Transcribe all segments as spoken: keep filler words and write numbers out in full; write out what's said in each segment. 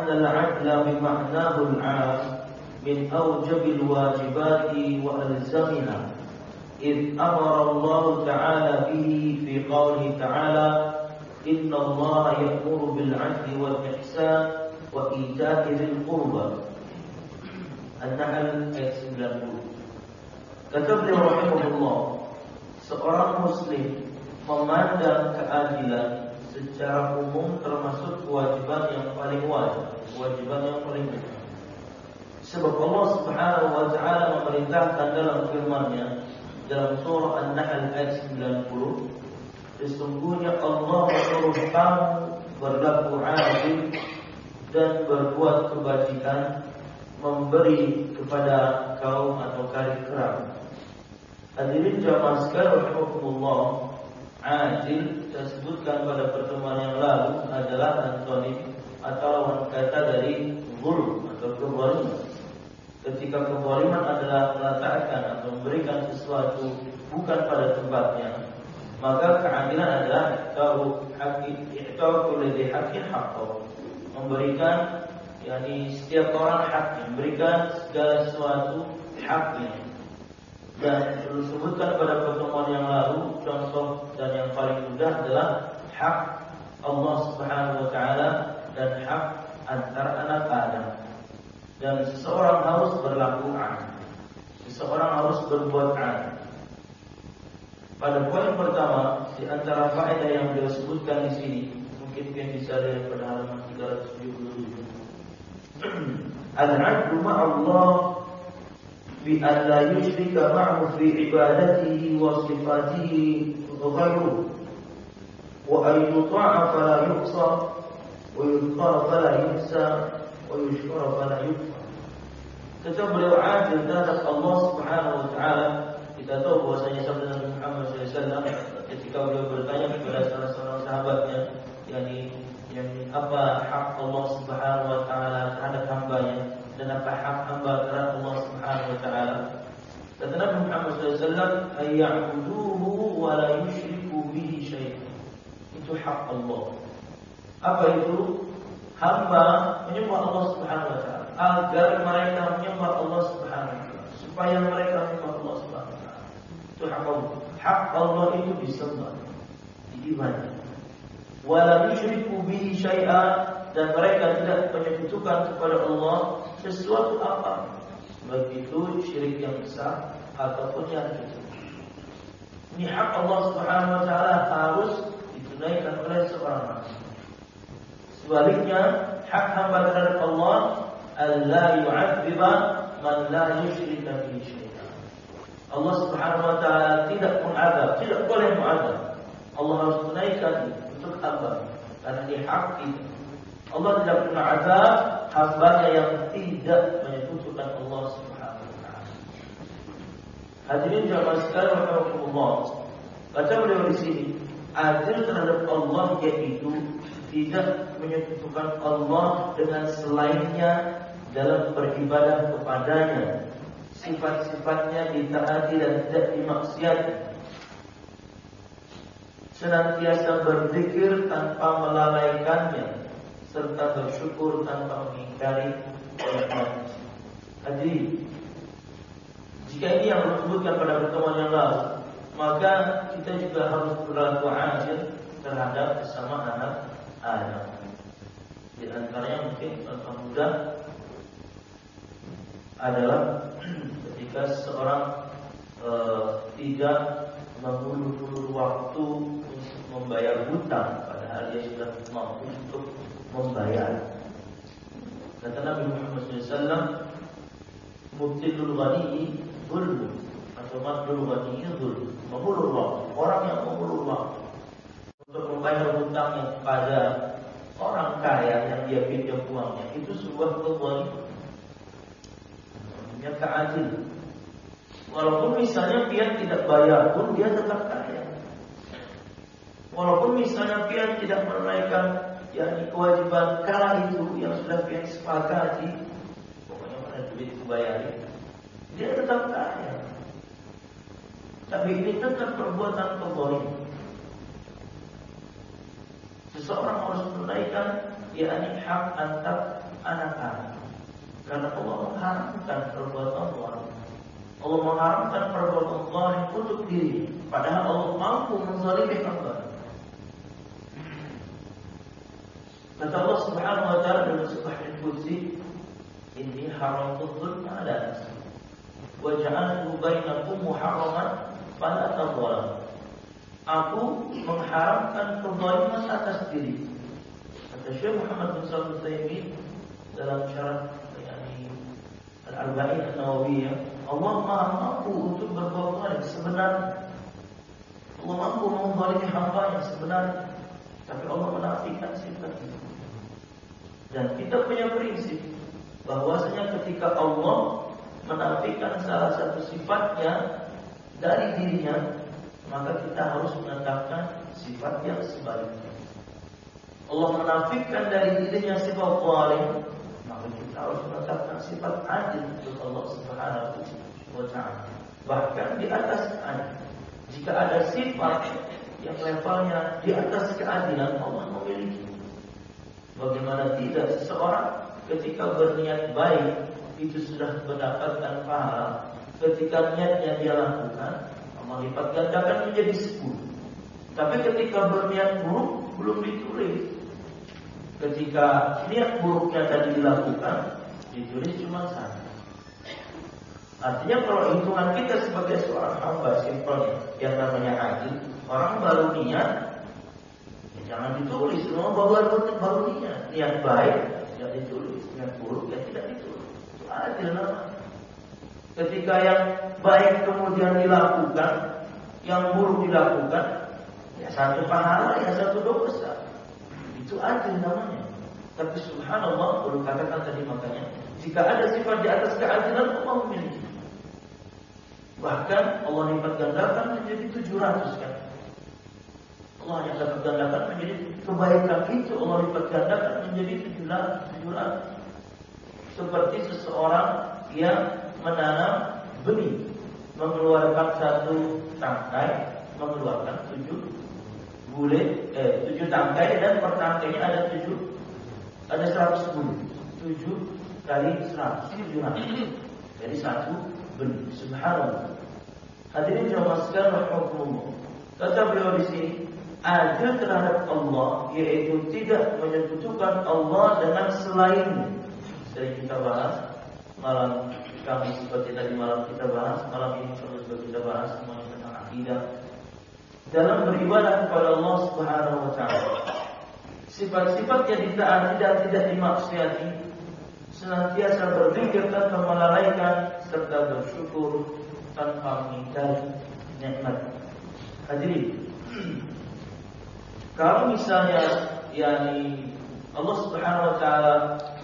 anna al-'adla bima'nahu al-'am min awjabil wajibati wa alzamiha إذ أمر الله تعالى به في قوله تعالى إن الله يأمر بالعدل والإحسان وإيتاء ذي القربى An-Nahl ayat sembilan puluh. Kata beliau rahimahullah, seorang muslim memandang keadilan secara umum termasuk kewajiban yang paling wajib, kewajiban yang paling utama. Sebab Allah Subhanahu wa taala memerintahkan dalam firman-Nya dalam surah An-Nahl ayat sembilan puluh, sesungguhnya Allah menyuruh kamu berlaku adil dan berbuat kebajikan, memberi kepada kaum atau karib kerabat. Hadirin jamaah sekalian rahimakumullah, adil saya sebutkan pada pertemuan yang lalu adalah antonim atau lawan kata dari zulm atau kezaliman. Ketika kezaliman adalah meletakkan atau memberikan sesuatu bukan pada tempatnya, maka keadilan adalah tahu hakik, tahu kulli haqqin haqqo, memberikan yakni setiap orang haknya, memberikan segala sesuatu haknya. Dan disebutkan pada pertemuan yang lalu, contoh dan yang paling mudah adalah hak Allah Subhanahu wa taala dan hak antar anak Adam. Dan seseorang harus berlaku adil. Seseorang harus berbuat adil. Pada poin pertama, di antara faedah yang beliau sebutkan di sini, mungkin yang bisa dilihat pada halaman tiga ratus tujuh puluh tujuh. Al-'adlu ma'allah bi an la yushrika ma'ahu fi ibadatihi wa sifatihi ghayruhu wa an yuta'a fala yuqsa wa yudhkara fala yuhsa wa yushkara fala yukfar. Kata beliau adil terhadap Allah Subhanahu wa taala. Kita tahu bahwasanya sabda Nabi Muhammad sallallahu alaihi wasallam ketika beliau bertanya kepada salah seorang sahabatnya, yakni yang apa hak Allah Subhanahu wa taala terhadap hamba-Nya dan apa hak hamba terhadap Allah Subhanahu wa taala. Kata Nabi Muhammad sallallahu alaihi wasallam, "Ayya'buduhu wa la yusyriku bihi syai'an." Itu hak Allah. Apa itu? Hamba menyembah Allah Subhanahu wa taala agar mereka menyembah Allah Subhanahu wa taala, supaya mereka menyembah Allah Subhanahu wa taala. Itu hak Allah. Hak Allah itu disembah, diibadahi. Wala yusyriku bihi syai'an, dan mereka tidak menyekutukan kepada Allah sesuatu apa, baik itu syirik yang besar ataupun yang kecil. Ini hak Allah Subhanahu wa taala harus ditunaikan oleh seorang manusia. Sebaliknya, hak hamba terhadap Allah alla yu'adziba man la yusyrika bihi syai'an. Allah Subhanahu wa taala tidak mengadab, tidak boleh mengadab. Allah harus tunaikan untuk hamba karena ini hak itu. Allah tidak pernah azab hamba-Nya yang tidak menyekutukan Allah Subhanahu wa taala. Hadirin jamaah sekalian rahimakumullah. Baca beliau di sini, adil terhadap Allah yaitu tidak menyekutukan Allah dengan selainnya dalam beribadah kepadanya, sifat-sifatnya ditaati dan tidak dimaksiati, senantiasa berzikir tanpa melalaikannya, serta bersyukur tanpa mengingkari nikmat. Hadirin, jika ini yang disebutkan pada pertemuan yang lalu, maka kita juga harus berlaku adil terhadap sesama anak Adam. Di antaranya mungkin contoh mudah adalah ketika seseorang e, tidak mengulur-ulur waktu untuk membayar hutang, padahal dia sudah mampu untuk membayar. Kata Nabi Muhammad sallallahu alaihi wasallam, "Mubtilul ghani dzulm," atau "Mabdul ghani dzulm." Mengulur waktu, orang yang mengulur waktu untuk membayar hutangnya kepada orang kaya yang dia pinjam uangnya, itu sebuah kezaliman. Namanya keadilan. Walaupun misalnya dia tidak bayar pun dia tetap kaya. Walaupun misalnya dia tidak menunaikan yakni kewajiban kala itu yang sudah dia sepakati, pokoknya mana duit itu bayarin, dia tetap kaya. Tapi ini tetap perbuatan kezaliman. Seseorang harus menunaikan yakni hak antar mengharamkan perbuatan zalim untuk diri, padahal Allah mampu menzalimi hamba. Kata Allah Subhanahu wa taala dalam surah Al-Qudsi, "Inni haramtu dzulma 'ala nafsi wa ja'altu bainakum muharraman fala tadzalam." Aku mengharamkan kezaliman atas diri. Kata Syekh Muhammad bin Shalih Al-Utsaimin dalam syarah yakni Al-Arba'in An-Nawawiyah, Allah Maha mampu untuk berbuat zalim sebenarnya. Allah mampu menzalimi hamba yang sebenarnya, tapi Allah menafikan sifat itu. Dan kita punya prinsip bahwasanya ketika Allah menafikan salah satu sifatnya dari dirinya, maka kita harus menetapkan sifat yang sebaliknya. Allah menafikan dari dirinya sifat zalim, maka kita harus menetapkan sifat adil untuk Allah Subhanahu wa taala. Bahkan di atas adil, jika ada sifat yang levelnya di atas keadilan, Allah memiliki. Bagaimana tidak seseorang ketika berniat baik itu sudah mendapatkan pahala, ketika niatnya dia lakukan Allah lipat gandakan menjadi sepuluh. Tapi ketika berniat buruk belum ditulis. Ketika niat buruknya tadi dilakukan, ditulis cuma satu. Artinya kalau hitungan kita sebagai seorang hamba simpelnya yang namanya adil, orang baru niat, ya jangan ditulis. Semua baru baru niat, niat baik tidak ditulis, niat buruk ya tidak ditulis. Itu adil namanya. Ketika yang baik kemudian dilakukan, yang buruk dilakukan, ya satu pahala, ya satu dosa. Itu adil namanya. Tapi subhanallah, perlu katakan tadi makanya, jika ada sifat di atas keadilan, Allah memiliki. Bahkan Allah lipat gandakan menjadi tujuh ratus kan. Allah hanya lipat gandakan menjadi kebaikan itu, Allah lipat gandakan menjadi tujuh ratus. Seperti seseorang yang menanam benih, mengeluarkan satu tangkai, mengeluarkan tujuh bulir, eh, tujuh tangkai, dan per tangkainya ada tujuh, ada seratus bulir. Tujuh kali seratus, tujuh ratus. Jadi satu benih. Subhanallah. Hadirin jamaah sekalian rahimakumullah. Kata beliau di sini, adil terhadap Allah, yaitu tidak menyekutukan Allah dengan selainnya. Sering kita bahas malam kami seperti tadi malam kita bahas, malam ini terus kita bahas semuanya tentang akidah. Dalam beribadah kepada Allah Subhanahu wa taala, sifat-sifat yang ditaati dan tidak dimaksiati, senantiasa berzikir tanpa melalaikan serta bersyukur tanpa mengingkari nikmat. Hadirin, kalau misalnya yakni Allah Subhanahu wa taala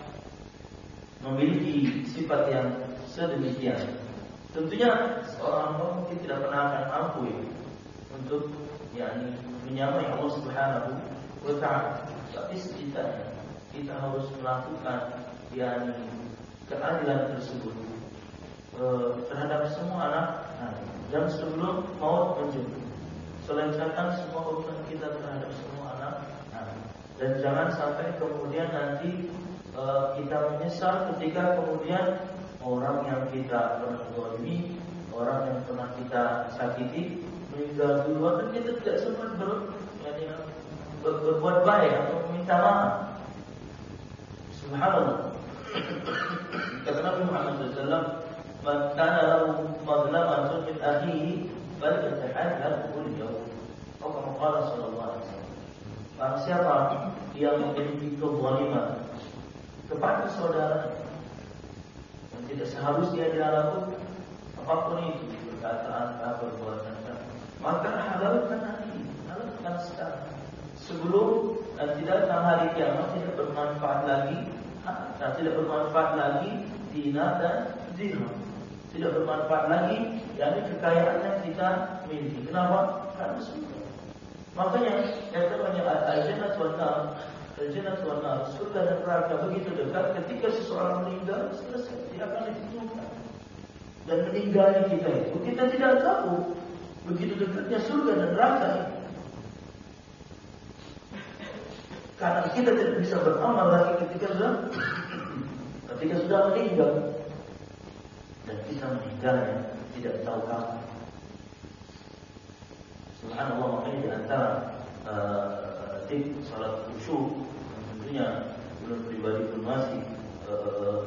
memiliki sifat yang sedemikian, tentunya seorang hamba mungkin tidak pernah akan mampu ya, untuk yakni menyamai Allah Subhanahu wa taala. Tapi setidaknya kita harus melakukan yakni keadilan tersebut e, terhadap semua anak, nah, dan sebelum maut menjemput, selesaikan semua urusan kita terhadap semua anak, nah, dan jangan sampai kemudian nanti e, kita menyesal ketika kemudian orang yang kita pernah zalimi, orang yang pernah kita sakiti meninggal duluan, dan kita tidak sempat ber, yani, ber, berbuat baik atau meminta maaf. Subhanallah. Kata Nabi Muhammad sallallahu alaihi wasallam, "Man kana lahu madlamatun min akhihi falyatahallal al-yawm." Atau kama qala sallallahu alaihi wasallam. Barang siapa yang memiliki kezaliman kepada saudara yang tidak seharusnya dia lakukan, apapun itu, perkataan atau perbuatan, maka halalkan hari, halalkan sekarang, sebelum dan tidak datang hari kiamat, tidak bermanfaat lagi, dan tidak bermanfaat lagi dinar dan dirham, tidak bermanfaat lagi yakni kekayaan yang kita miliki. Kenapa? Karena surga. Makanya yang namanya al-jannah wan nar, al-jannah wan nar, surga dan neraka begitu dekat. Ketika seseorang meninggal, selesai, dia akan ditentukan. Dan meninggalnya kita itu, kita tidak tahu begitu dekatnya surga dan neraka ini. Karena kita tidak bisa beramal lagi ketika sudah ketika sudah meninggal, dan kita meninggalnya tidak tahu kapan. Subhanallah, makanya di antara uh, tips salat khusyuk yang tentunya menurut pribadi pun masih uh,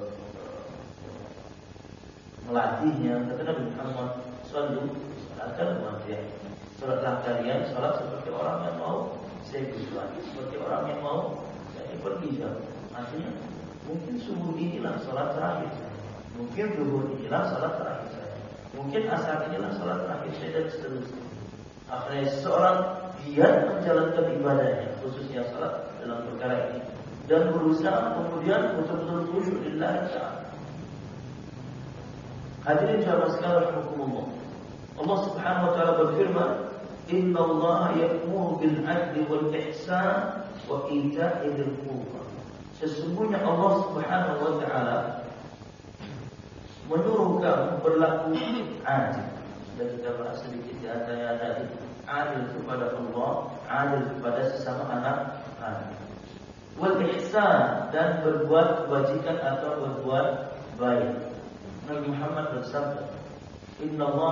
melatihnya, kata Nabi Muhammad shallallahu alaihi wasallam, salatlah kalian salat seperti orang yang mau saya bersuara, seperti orang yang mau saya pergi jauh. Artinya mungkin subuh inilah salat terakhir saya, mungkin zuhur inilah salat terakhir saya, mungkin asar inilah salat terakhir saya, dan seterusnya. Akhirnya seseorang giat menjalankan ibadahnya, khususnya salat dalam perkara ini, dan berusaha kemudian betul-betul khusyuk lillahi ta'ala. Hadirin jamaah sekalian rahimakumullah, Allah Subhanahu wa taala berfirman, "Inna Allah ya'muru bil 'adli wal ihsan wa ita'i dzil qurba." Sesungguhnya Allah Subhanahu wa taala menyuruh kamu berlaku adil. Sudah kita bahas sedikit di antaranya tadi, adil kepada Allah, adil kepada sesama anak anak. Wal ihsan, dan berbuat kebajikan atau berbuat baik. Nabi Muhammad bersabda, "Inna Allah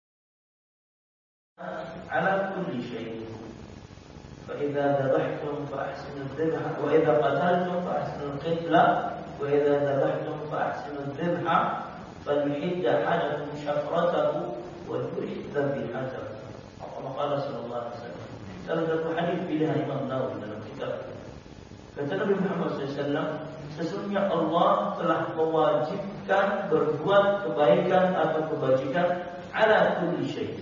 ala kulli syai'. Fa idza dhabhtum fa ahsinu adh-dhabha wa idza qataltum fa ahsinu al-qitla wa idza dhabhtum fa ahsinu adh-dhabha falyuhid ahadakum shafratahu wa yurih dhabihatahu." Allah sallallahu alaihi wasallam. Salah satu hadis pilihan Imam Nawawi dalam kitab. Kata Nabi Muhammad sallallahu alaihi wasallam, sesungguhnya Allah telah mewajibkan berbuat kebaikan atau kebajikan ala kulli syai',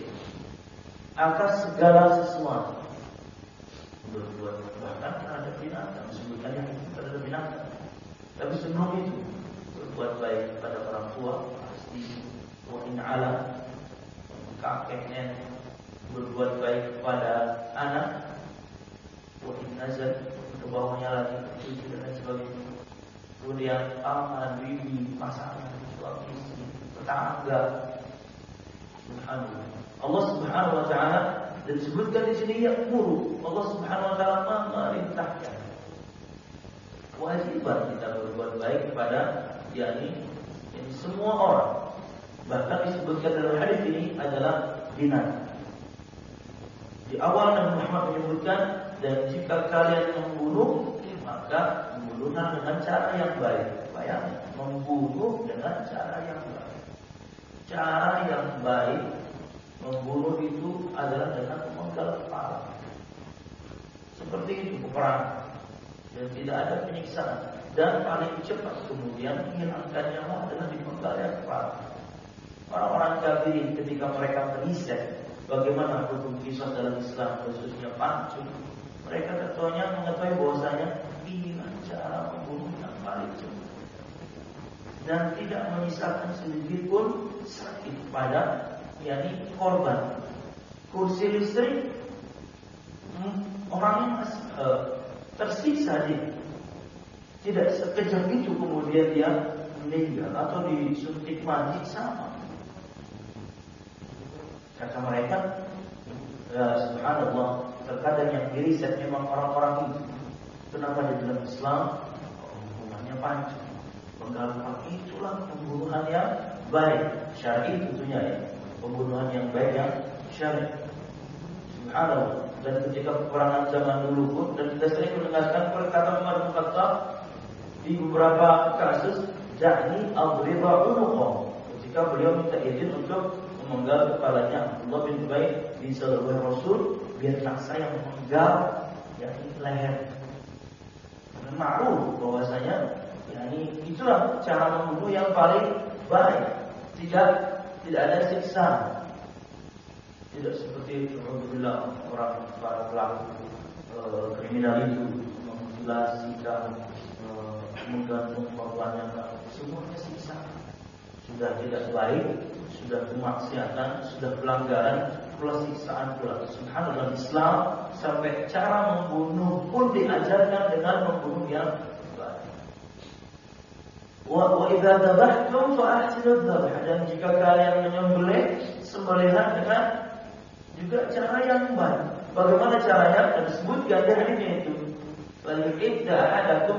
atas segala sesuatu. Berbuat bahkan terhadap binatang, sebutkan yang itu terhadap binatang. Tapi sebelum itu berbuat baik kepada orang tua pasti, wa in ala, kakek nenek, berbuat baik kepada anak, wa in nazal, ke bawahnya lagi, cucu dan lain sebagainya. Kemudian paman, bibi, pasangan, suami istri, tetangga. Subhanallah. Allah Subhanahu wa taala, dan disebutkan di sini ya'muru. Allah Subhanahu wa taala memerintahkan. Kewajiban kita berbuat baik kepada yakni yani semua orang. Bahkan disebutkan dalam hadis ini adalah binatang. Di awal Nabi Muhammad menyebutkan, dan jika kalian membunuh, maka membunuhlah dengan cara yang baik. Bayangkan, membunuh dengan cara yang baik. Cara yang baik membunuh itu adalah dengan memenggal kepala. Seperti itu peperangan, dan tidak ada penyiksaan. Dan paling cepat kemudian menghilangkan nyawa adalah dipenggalnya kepala. Orang-orang kafirin ketika mereka meriset bagaimana hukum kisah dalam Islam, khususnya pancung, mereka ketuanya mengetahui bahwasanya inilah cara membunuh yang paling cepat dan tidak menyisakan sedikit pun sakit pada yakni korban. Kursi listrik, hmm, orangnya uh, tersiksa dia, tidak sekejap itu kemudian dia meninggal atau disuntik mati sama. Kata mereka, ya, subhanallah, terkadang yang diriset memang orang-orang itu. Kenapa di dalam Islam hukumannya pancung, penggal kepala, itulah pembunuhan yang baik syar'i tentunya ya, pembunuhan yang baik yang syar'i. Subhanallah. Dan ketika peperangan zaman dulu pun, dan kita sering mendengarkan perkataan Umar bin Khattab di beberapa kasus, yakni adriba unuqah, ketika beliau minta izin untuk memenggal kepalanya Abdullah bin Ubay bin Salul Rasul, biarlah saya memenggal yakni leher. Ma'ruf bahwasanya yakni itulah cara membunuh yang paling baik. Tidak tidak ada siksa. Tidak seperti alhamdulillah orang para pelaku e, kriminal itu memutilasi dan e, menggantung korbannya, semuanya siksa. Sudah tidak baik, sudah kemaksiatan, sudah pelanggaran, plus siksaan pula. Subhanallah, Islam sampai cara membunuh pun diajarkan dengan membunuh yang baik. Wa wa idza dzabhtum fa ahsinu dzabh, dan jika kalian menyembelih, sembelihlah dengan juga cara yang baik. Bagaimana caranya? Dan disebutkan di hadisnya itu, "Falyu'idda ahadakum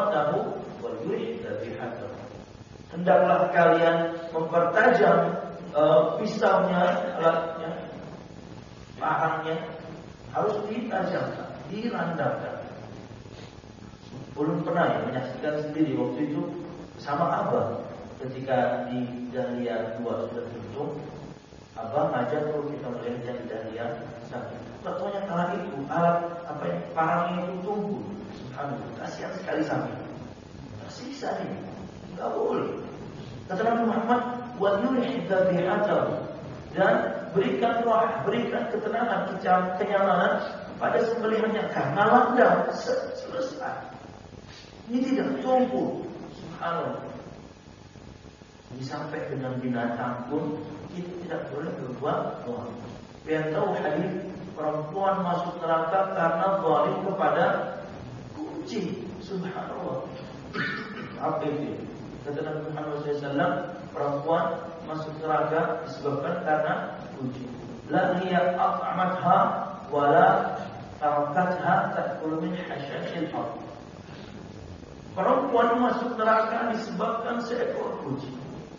syafratahu wa yurih dhabihatahu." Hendaklah kalian mempertajam uh, pisaunya, alatnya, parangnya harus ditajamkan, dirandangkan. Belum pernah ya menyaksikan sendiri waktu itu sama Abah ketika di Dahlia dua sudah tutup. Abah ngajak kalau kita melihat yang di Dahlia satu. Betulnya kala itu alat apa yang parangnya itu tumbuh. Subhanallah, kasihan sekali sampai tersisa ini, nggak boleh. Kata Nabi Muhammad, wa yurih dzabihatahu, dan berikan roh, berikan ketenangan, kenyamanan pada sembelihannya karena landang selesai. Ini tidak tumbuh. Subhanallah. Ini sampai dengan binatang pun kita tidak boleh berbuat doa. Biar tahu hadis perempuan masuk neraka karena zalim kepada kucing. Subhanallah. Apa itu? Kata Nabi Muhammad shallallahu alaihi wasallam, perempuan masuk neraka disebabkan karena kucing. La hiya at'amatha wa la tarakatha ta'kul min hashashil ardh. Perempuan masuk neraka disebabkan seekor kucing.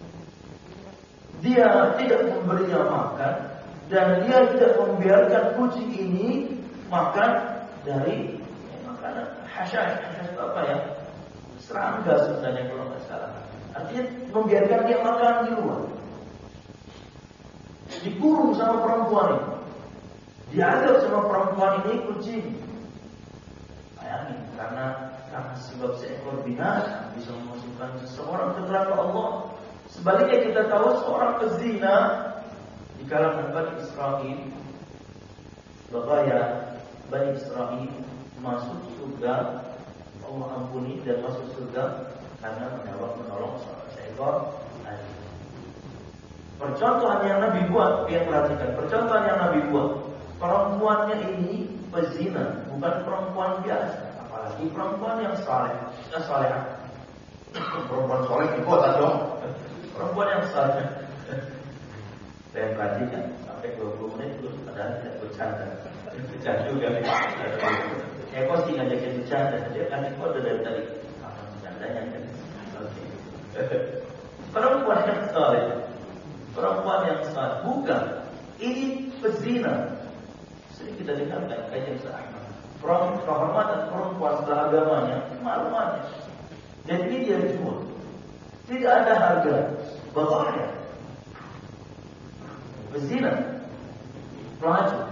Dia tidak memberinya makan dan dia tidak membiarkan kucing ini makan dari ya, makanan hasyash. Hasyash itu apa ya? Serangga sebenarnya kalau nggak salah. Artinya membiarkan dia makan di luar. Dikurung sama perempuan ini. Diadab sama perempuan ini kucing. Bayangin, karena karena sebab seekor binatang bisa memasukkan seseorang ke neraka Allah. Sebaliknya kita tahu seorang pezina di kalangan Bani Israel, bagaya Bani Israel masuk surga, Allah ampuni, dan masuk surga karena menolong menolong seekor anjing. Percontohan yang Nabi buat, yang perhatikan, percontohan yang Nabi buat, perempuannya ini pezina, bukan perempuan biasa. Apalagi perempuan yang saleh, yang saleh. Perempuan saleh di kota dong. Perempuan yang saleh. Saya perhatikan sampai dua puluh menit terus padahal tidak bercanda. Bercanda juga. Eko sih ngajakin bercanda, dia kan kode dari tadi. Apa bercandanya kan? Oke. Perempuan yang saleh. Perempuan yang saleh bukan. Ini pezina. Sering kita dengarkan kajian Ahmad. Kehormatan perempuan setelah agamanya, maklumatnya. Jadi dia jual. Tidak ada harga. Bahaya. Berzina. Pelacur.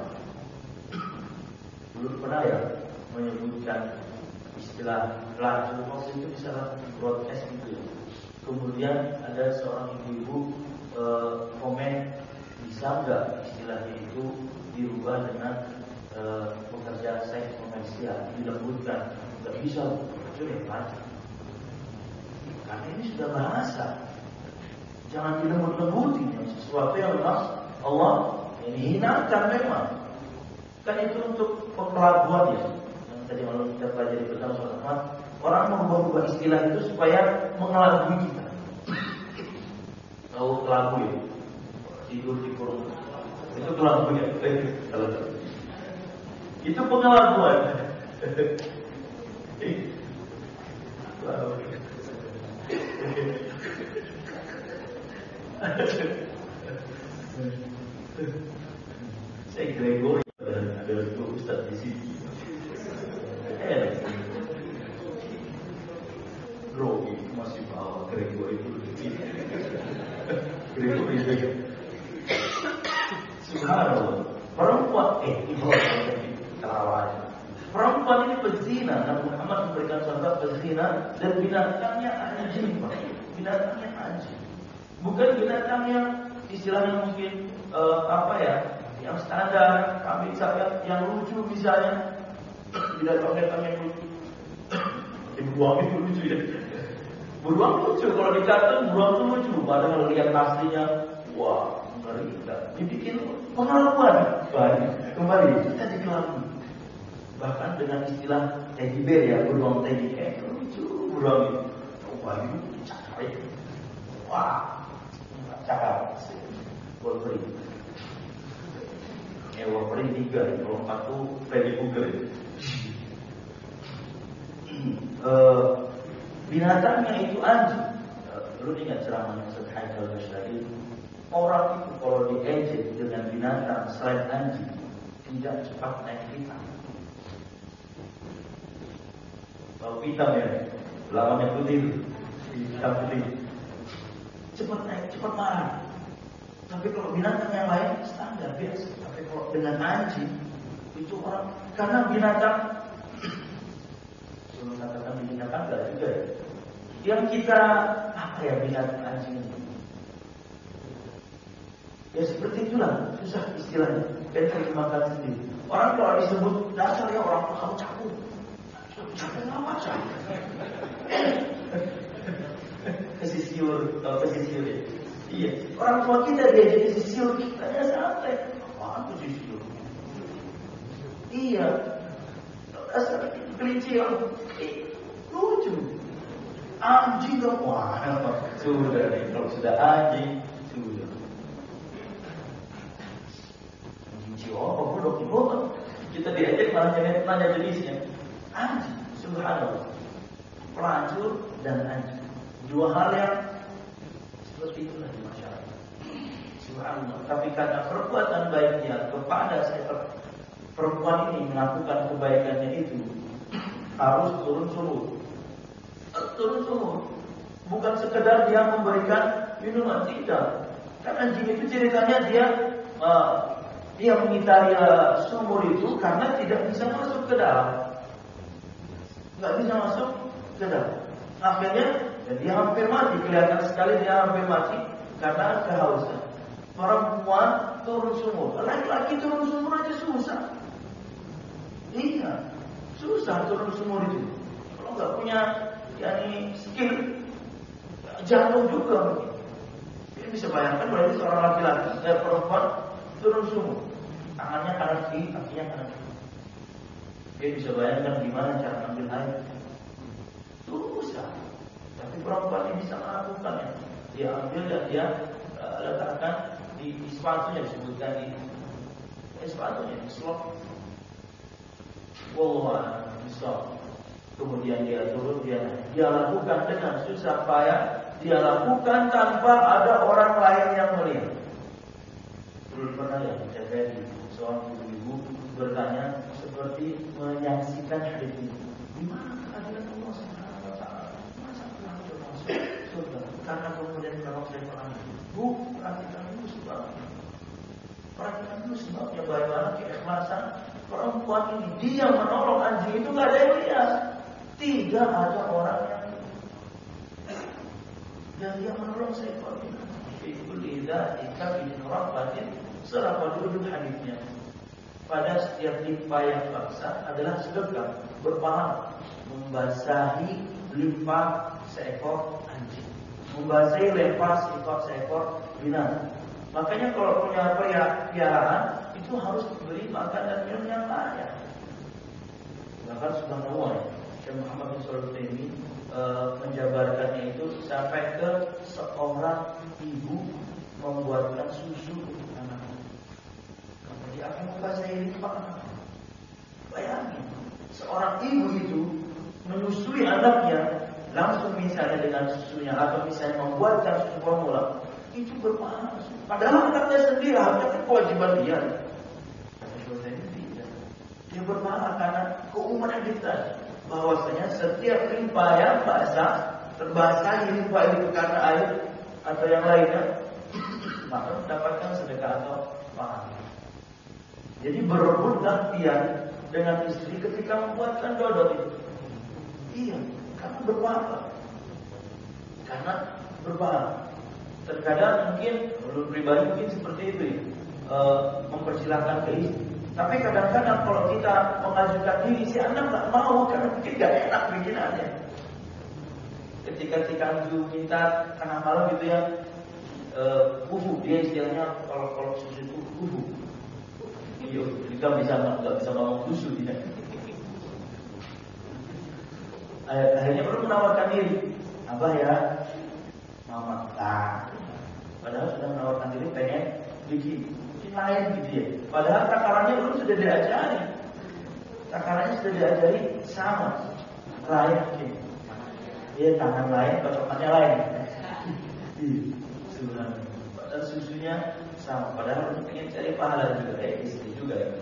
Dulu pernah ya menyebutkan istilah pelacur. Waktu itu bisa broadcast gitu. Kemudian ada seorang ibu-ibu e, komen, bisa nggak istilahnya itu dirubah dengan Uh, pekerjaan seks komersial, dilembutkan. Tidak bisa, itu yang pelacur. Karena ini sudah bahasa. Jangan dilembut-lembutin sesuatu yang memang Allah ini hinakan memang. Kan itu untuk pelabuhan ya. Yang tadi malam kita pelajari bersama sama. Orang mengubah-ubah istilah itu supaya mengelabui kita. Tahu kelabu ya? Tidur di kurung. Itu kelabu ya. Kalau itu pengelabuan. Saya Gregory ada dua ustaz di sini. Eh, Grogi masih bawa Gregory itu di sini. Gregory itu. Subhanallah. Perempuan eh ibu terawal. Perempuan ini pezina. Nabi Muhammad memberikan contoh pezina dan binatangnya anjing. Binatangnya anjing. Bukan binatang yang istilahnya mungkin uh, apa ya, yang standar, kambing sapi yang lucu misalnya. Binatang-binatang yang lucu. Beruang itu lucu ya. Beruang lucu kalau di kartun, beruang itu lucu. Padahal lihat aslinya, wah ngeri. Dibikin pengalaman banyak. Kembali kita dikelabui. Bahkan dengan istilah teddy bear ya, beruang teddy bear lucu beruang itu. Wah itu cakap. Wah cakap. Wolverine. Eh Wolverine tiga, kalau empat tuh Freddy Krueger. Uh, binatangnya itu anjing. Uh, lu ingat ceramahnya Ustaz Haikal Basyari Orang itu kalau diejek dengan binatang selain anjing tidak cepat naik pitam. Kalau pitam ya, lawannya putih, hitam putih, cepat naik, cepat marah. Tapi kalau binatang yang lain standar biasa. Tapi kalau dengan anjing itu orang, karena binatang, sebelum katakan binatang enggak juga ya. Yang kita apa ya binatang anjing itu? Ya seperti itulah, susah istilahnya. Dan terjemahkan sendiri. Orang kalau disebut dasar ya orang tua kamu cakup. Cakup apa sih? Kesisiur, atau kesisiur ya. Iya, orang tua kita dia jadi kesisiur, kitanya santai. Apaan kesisiur? Iya, dasar kelinci yang eh, lucu. Anjing dong, wah, sudah nih, kalau sudah anjing, sudah. Oh, bodoh, bodoh. Kita diajak malah nanya, nanya jenisnya. Anjing, subhanallah. Pelacur dan anjing. Dua hal yang seperti itulah di masyarakat. Subhanallah. Tapi karena perbuatan baiknya kepada seekor perempuan ini melakukan kebaikannya itu harus turun sumur. Turun sumur. Bukan sekedar dia memberikan minuman, tidak. Karena anjing itu ceritanya dia uh, dia mengitari sumur itu karena tidak bisa masuk ke dalam, nggak bisa masuk ke dalam. Akhirnya ya dia hampir mati, kelihatan sekali dia hampir mati karena kehausan. Perempuan turun sumur, laki-laki turun sumur aja susah. Iya, susah turun sumur itu. Kalau nggak punya yakni skill, jatuh juga. Dia bisa bayangkan berarti seorang laki-laki, eh, perempuan turun sumur, tangannya kanan kiri, kakinya kanan kiri. Dia bisa bayangkan gimana cara ambil air. Susah. Tapi perempuan ini bisa melakukannya. Dia ambil dan dia uh, letakkan di, di sepatunya, disebutkan di eh, sepatunya, di slop. Wallah, bisa. Kemudian dia turun, dia dia lakukan dengan susah payah. Dia lakukan tanpa ada orang lain yang melihat. Belum pernah ya terjadi seorang ibu-ibu bertanya seperti menyaksikan hadis ini. Di mana keadilan Allah Subhanahu wa taala? Masa pernah masuk surga karena kemudian kalau saya pernah Bu, perhatikan dulu sebab perhatikan dulu sebabnya bagaimana keikhlasan perempuan ini. Dia menolong anjing itu nggak ada yang lihat, tidak ada orang yang dan dia menolong seekor binatang. Itu lidah ikat bin rafatin selama duduk hadisnya. Pada setiap limpa yang basah adalah sedekah berpahala membasahi limpa seekor anjing, membasahi limpa seekor seekor binatang. Makanya kalau punya piaraan itu harus diberi makan dan minum yang layak. Bahkan subhanallah ya, Syekh Muhammad bin Shalih Al-Utsaimin e, menjabarkannya itu sampai ke seorang ibu membuatkan susu untuk anaknya. Kemudian dia akan membasahi limpa anaknya. Bayangin, seorang ibu itu menyusui anaknya langsung misalnya dengan susunya atau misalnya membuatkan susu formula, itu berpahala. Padahal anaknya sendiri harusnya kewajiban dia. Dia berpahala karena keumuman hadis tadi bahwasanya setiap limpa yang basah terbasahi limpa itu karena air atau yang lainnya, maka mendapatkan sedekah atau pahala. Jadi berebut gantian dengan istri ketika membuatkan dodol itu. Iya, karena berpahala. Karena berpahala. Terkadang mungkin menurut pribadi mungkin seperti itu ya, e, mempersilahkan ke istri. Tapi kadang-kadang kalau kita mengajukan diri, si anak nggak mau karena mungkin nggak enak bikinannya. Ketika si kanju minta tengah malam gitu ya, e, uhu dia istilahnya kalau kalau susu itu uhu. Iya, kita bisa nggak bisa ngomong susu tidak. Akhirnya baru menawarkan diri, abah ya, mama tak. Padahal sudah menawarkan diri pengen bikin lain gitu ya. Padahal takarannya belum sudah diajari. Takarannya sudah diajari sama lain gitu. Dia tangan lain, kocokannya lain. Sebenarnya. Dan susunya sama. Padahal pengen cari pahala juga, kayak istri juga ya.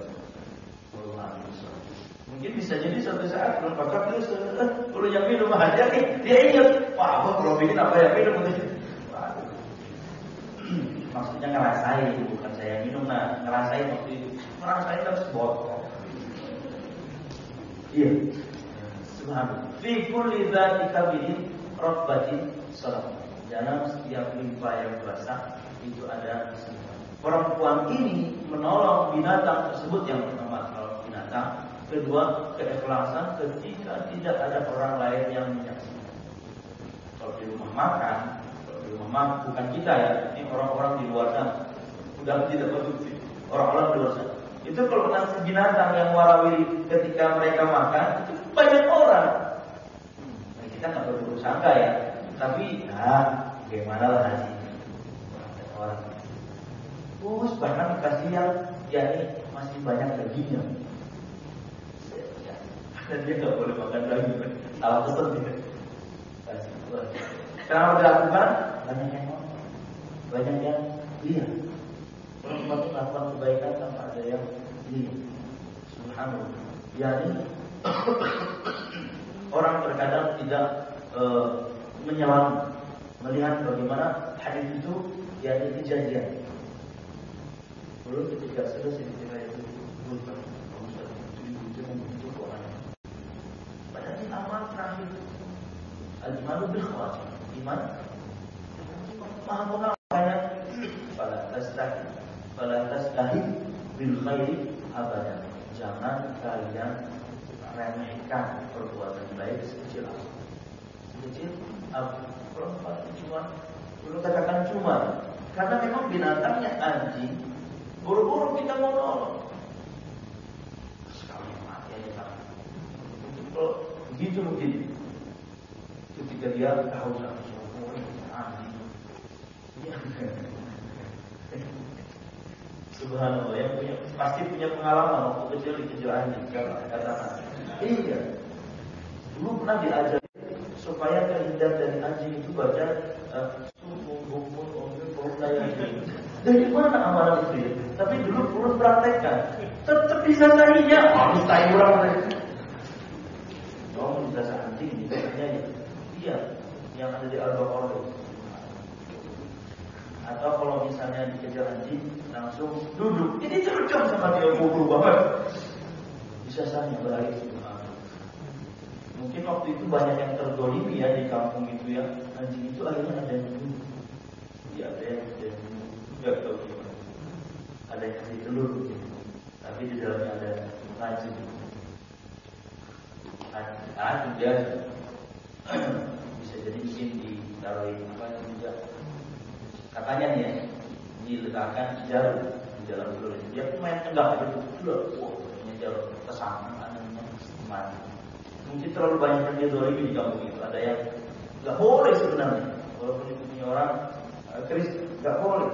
Mungkin bisa jadi suatu saat belum pakai terus, kalau yang minum aja nih, dia ingat, wah apa kalau bikin apa ya minum gitu. Maksudnya ngerasain, bukan saya minum, nah ngerasain waktu itu, ngerasain harus botol. Iya. Subhanallah. Fi kulli dzalika bihi rabbatin sadaqah. Dalam setiap limpah yang basah itu ada sedekah. Perempuan ini menolong binatang tersebut, yang pertama menolong binatang, kedua keikhlasan ketika tidak ada orang lain yang menyaksikan. Kalau di rumah makan, kalau di rumah makan bukan kita ya, ini orang-orang di luar sana. Sudah tidak produktif. Orang-orang di luar sana. Itu kalau nasi binatang yang warawiri ketika mereka makan, itu banyak orang. Nah, kita nggak berburuk sangka ya, tapi nah, gimana lah nasi orang. Terus bahkan dikasih yang ya ini masih banyak dagingnya. Dan dia nggak boleh makan daging, salah pesan dia. Kasih buat. Kenapa dilakukan? Banyak yang nonton, banyak yang lihat. Perempuan itu melakukan kebaikan tanpa ada yang lihat. Subhanallah. Yani orang terkadang tidak e, menyelam melihat bagaimana hadis itu yakni kejadian. Belum ketika selesai ketika itu bukan padahal ini amal terakhir. Al-imanu bil khawatir. Iman maha mengamalkannya. Fala tastahi fala tastahi bil khairi abadan. Jangan kalian remehkan perbuatan baik sekecil apa. Sekecil apa? Perempuan cuma, perlu katakan cuma, karena memang binatangnya anjing. Buru-buru kita mau nolong. Sekali mati aja kan. Kalau begitu mungkin ketika dia tahu satu semua anjing. Subhanallah, yang punya pasti punya pengalaman waktu kecil dikejar anjing, katakan. Iya. Dulu pernah diajar supaya terhindar dari anjing itu baca subuh, bumbun, ombil, perutnya yang ini. Dari mana amalan itu ya? Tapi dulu perlu praktekkan. Tetap bisa sahinya. Harus tahu orang lagi. Dong bisa anjing ini katanya ya. Iya, yang ada di Al-Baqarah. Atau kalau misalnya dikejar anjing langsung duduk. Ini cocok sama dia buru banget. Bisa saja balik. Mungkin waktu itu banyak yang terdolimi ya di kampung itu ya. Anjing itu akhirnya ada yang duduk. Ya ada yang nggak tahu gimana. Ada yang kasih telur, tapi di dalamnya ada racun. Racun dia bisa jadi mungkin ditaruhin apa juga. Katanya nih ya, diletakkan jarum di dalam telur. Dia main enggak gitu. Wah, ini jarum kesana anaknya mati. Mungkin terlalu banyak yang dia dolimi di kampung itu. Ada yang nggak boleh sebenarnya. Walaupun itu punya orang Kristen, nggak boleh.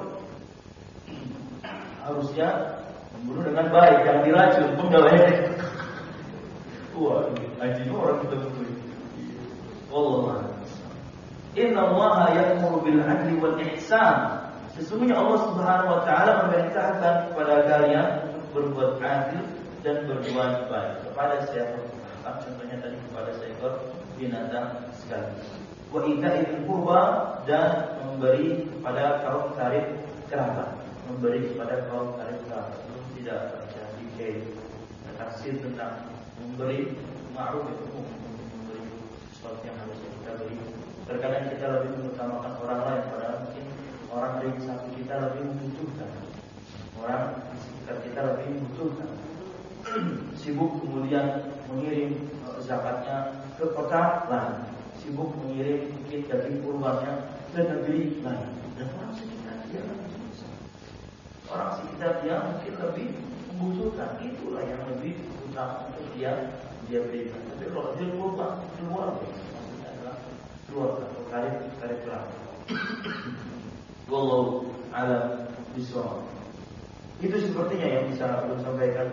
Harusnya membunuh dengan baik, jangan diracun pun nggak baik. Wah, anjing orang kita bunuh. Allah. Inna Allah ya'muru bil 'adli wal ihsan. Sesungguhnya Allah Subhanahu wa taala memerintahkan kepada kalian untuk berbuat adil dan berbuat baik kepada siapa. Contohnya tadi kepada seekor binatang sekaligus. Wa ita'il qurba, dan memberi kepada kaum karib kerabat. Memberi kepada kaum karib kerabat. Itu tidak terjadi kayak tafsir tentang memberi ma'ruf itu memberi sesuatu yang harusnya kita beri. Terkadang kita lebih mengutamakan orang lain, padahal mungkin orang di samping kita lebih membutuhkan. Orang di sekitar kita lebih membutuhkan. Sibuk kemudian mengirim zakatnya ke kota lain, sibuk mengirim mungkin daging kurbannya ke negeri lain, dan orang sekitar dia orang sekitar dia mungkin lebih membutuhkan. Itulah yang lebih utama untuk dia dia berikan. Tapi kalau dia kurban keluar, maksudnya adalah keluar atau karib karib keluar. Wallahu a'lam bishawab. Itu sepertinya yang bisa aku sampaikan.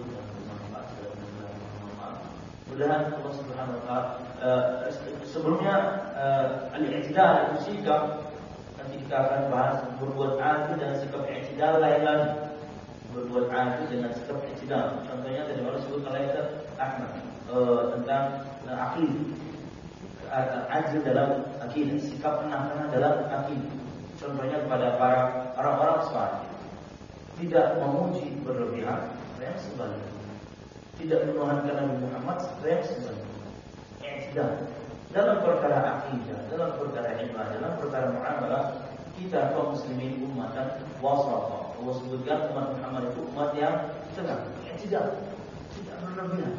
Mudah-mudahan Allah Subhanahu wa taala uh, sebelumnya uh, al-i'tidal itu sikap Nanti kita akan bahas berbuat adil dengan sikap i'tidal lain-lain. Berbuat adil dengan sikap i'tidal. Contohnya tadi malam disebut oleh Ahmad uh, tentang uh, akil. Adil dalam akidah, sikap tengah-tengah dalam akidah. Contohnya kepada para orang-orang saleh, tidak memuji berlebihan, yang sebaliknya. Tidak menuhankan Nabi Muhammad, yang sebaliknya. I'tidal dalam perkara akidah, dalam perkara ibadah, dalam perkara muamalah, kita kaum muslimin ummatan wasatah. Allah sebutkan umat Muhammad itu umat yang tengah, i'tidal, tidak berlebihan.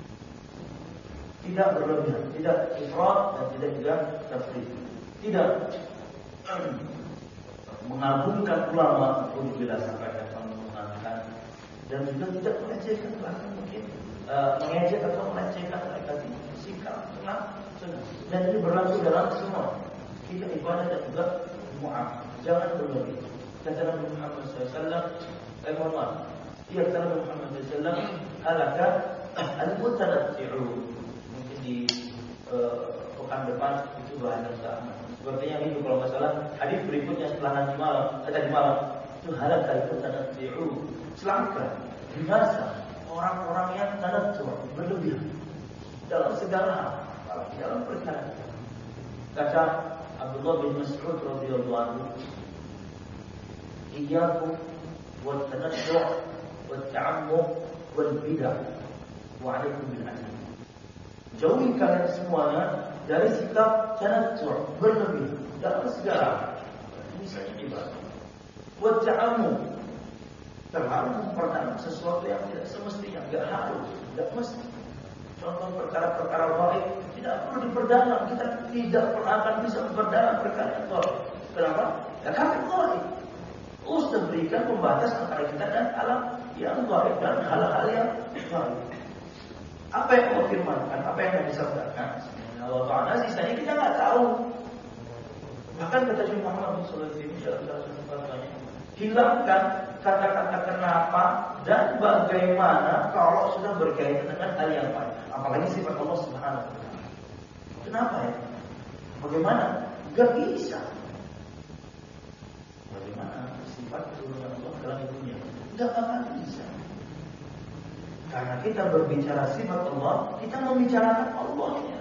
Tidak berlebihan, tidak ifrat dan tidak juga tafrid. Tidak mengagungkan ulama untuk bila sampai akan mengagungkan, dan juga tidak melecehkan, bahkan mungkin uh, mengejek atau melecehkan mereka. Sikap tenang, tenang. Dan ini berlaku dalam semua kita ibadah dan juga muamalah. Jangan berlebihan. Kata Nabi Muhammad sallallahu alaihi wasallam, eh mohon maaf, dia kata Nabi Muhammad sallallahu alaihi wasallam, alaka al-mutanatti'un. Di uh, pekan depan itu bahan yang sama. Sepertinya itu kalau masalah hadis berikutnya setelah nanti malam, eh, tadi malam itu halal itu tanatti'u. Celaka, binasa orang-orang yang tanattu' berlebihan dalam segala hal, dalam perkara. Kata Abdullah bin Mas'ud radhiyallahu anhu, iyyakum wat tanattu' wat ta'ammuq wal bid'ah wa 'alaikum bil 'adl. Jauhi kalian semuanya dari sikap tanattu' berlebih dalam segala, misalnya ibadah. Wa ta'ammu, terlalu memperdalam sesuatu yang tidak semestinya, enggak harus, enggak mesti. Contoh perkara-perkara baik tidak perlu diperdalam. Kita tidak pernah akan bisa memperdalam perkara yang baik. Kenapa? Ya karena baik. Allah sudah berikan pembatas antara kita dan alam yang baik dan hal-hal yang baik. Apa yang Allah firmankan, apa yang Nabi sabdakan, Allah Ta'ala sisanya kita nggak tahu. Bahkan kata Syekh Muhammad bin Sulaiman dalam salah satu fatwanya, hilangkan kata-kata kenapa dan bagaimana kalau sudah berkaitan dengan hal yang baik, apalagi sifat Allah Subhanahu wa Ta'ala. Kenapa ya? Bagaimana? Gak bisa. Bagaimana sifat turunan Allah dalam dunia? Gak akan bisa. Karena kita berbicara sifat Allah, kita membicarakan Allahnya.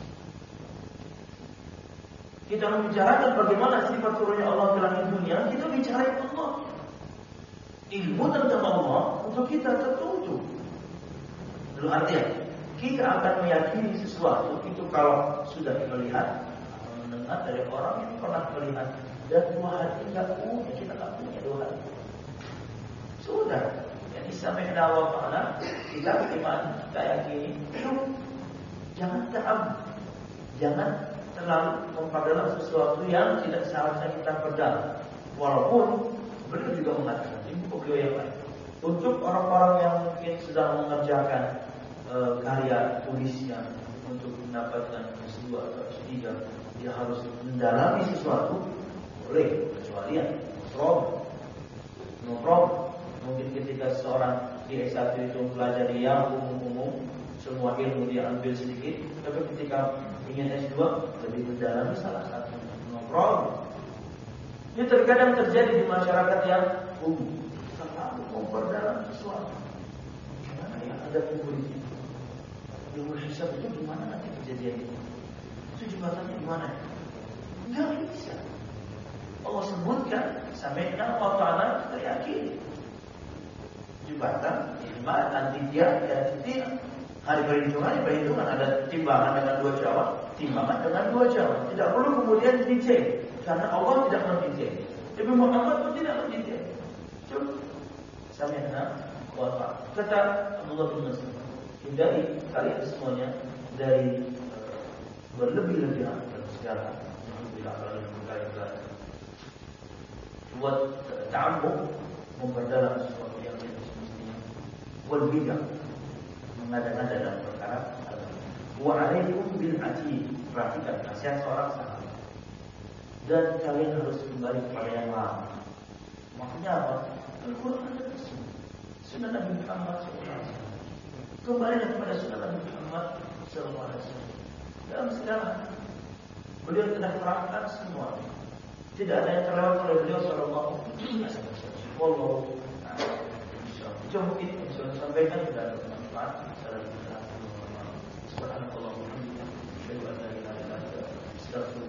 Kita membicarakan bagaimana sifat turunnya Allah ke langit dunia, kita bicara Allah. Ilmu tentang Allah untuk kita tertuju. Lalu artinya, kita akan meyakini sesuatu itu kalau sudah melihat atau mendengar dari orang yang pernah melihat. Dan dua hati tidak punya, kita tidak punya dua hati. Sudah. Jadi sampai Allah Ta'ala kita iman, kita yakini. Jangan ta'am, jangan terlalu memperdalam sesuatu yang tidak seharusnya kita perdalam. Walaupun beliau juga mengatakan ini beliau yang lain. Untuk orang-orang yang mungkin sedang mengerjakan e, karya tulisnya untuk mendapatkan S dua atau S tiga, dia harus mendalami sesuatu. Boleh, kecuali ya, problem, no problem. Mungkin ketika seorang di S satu itu mempelajari yang umum-umum, semua ilmu dia ambil sedikit, tapi ketika ingin S dua lebih mendalami salah satu, no problem. Ini terkadang terjadi di masyarakat yang umum, terlalu memperdalam sesuatu. Gimana ya ada kubur di sini? Kubur hisab itu gimana nanti kejadian itu? Itu jembatannya gimana? Enggak bisa. Allah sebutkan sami'na wa ta'ala, kita yakin jembatan, jembatan nanti dia dan dia hari perhitungan, perhitungan ada timbangan dengan dua cawan, timbangan dengan dua cawan. Tidak perlu kemudian dicek karena Allah tidak mendicek. Nabi Muhammad pun tidak mendicek. Cuma sami'na wa ta'ala. Kata Abdullah bin Mas'ud, hindari kalian semuanya dari uh, berlebih-lebihan dalam segala yang tidak berlalu berkait-kait. Buat ta'amuk memperdalam sesuatu yang tidak semestinya. Wal bid'ah, mengada-ngada dalam perkara agama. Wa 'alaikum bil 'atiq, perhatikan nasihat seorang sahabat. Dan kalian harus kembali kepada yang lama. Maksudnya apa? Al-Quran dan Sunnah. Sunnah Nabi Muhammad shallallahu alaihi wasallam. Kembali kepada Sunnah Nabi Muhammad shallallahu alaihi wasallam dalam segala. Beliau telah terangkan semua. tidak ada yang terlewat oleh beliau sallallahu alaihi wasallam. Wallahu a'lam. Itu mungkin yang bisa saya sampaikan, sudah bermanfaat. Assalamualaikum warahmatullahi wabarakatuh. Subhanallah wa bihamdihi, asyhadu an la ilaha illa anta, astaghfiruka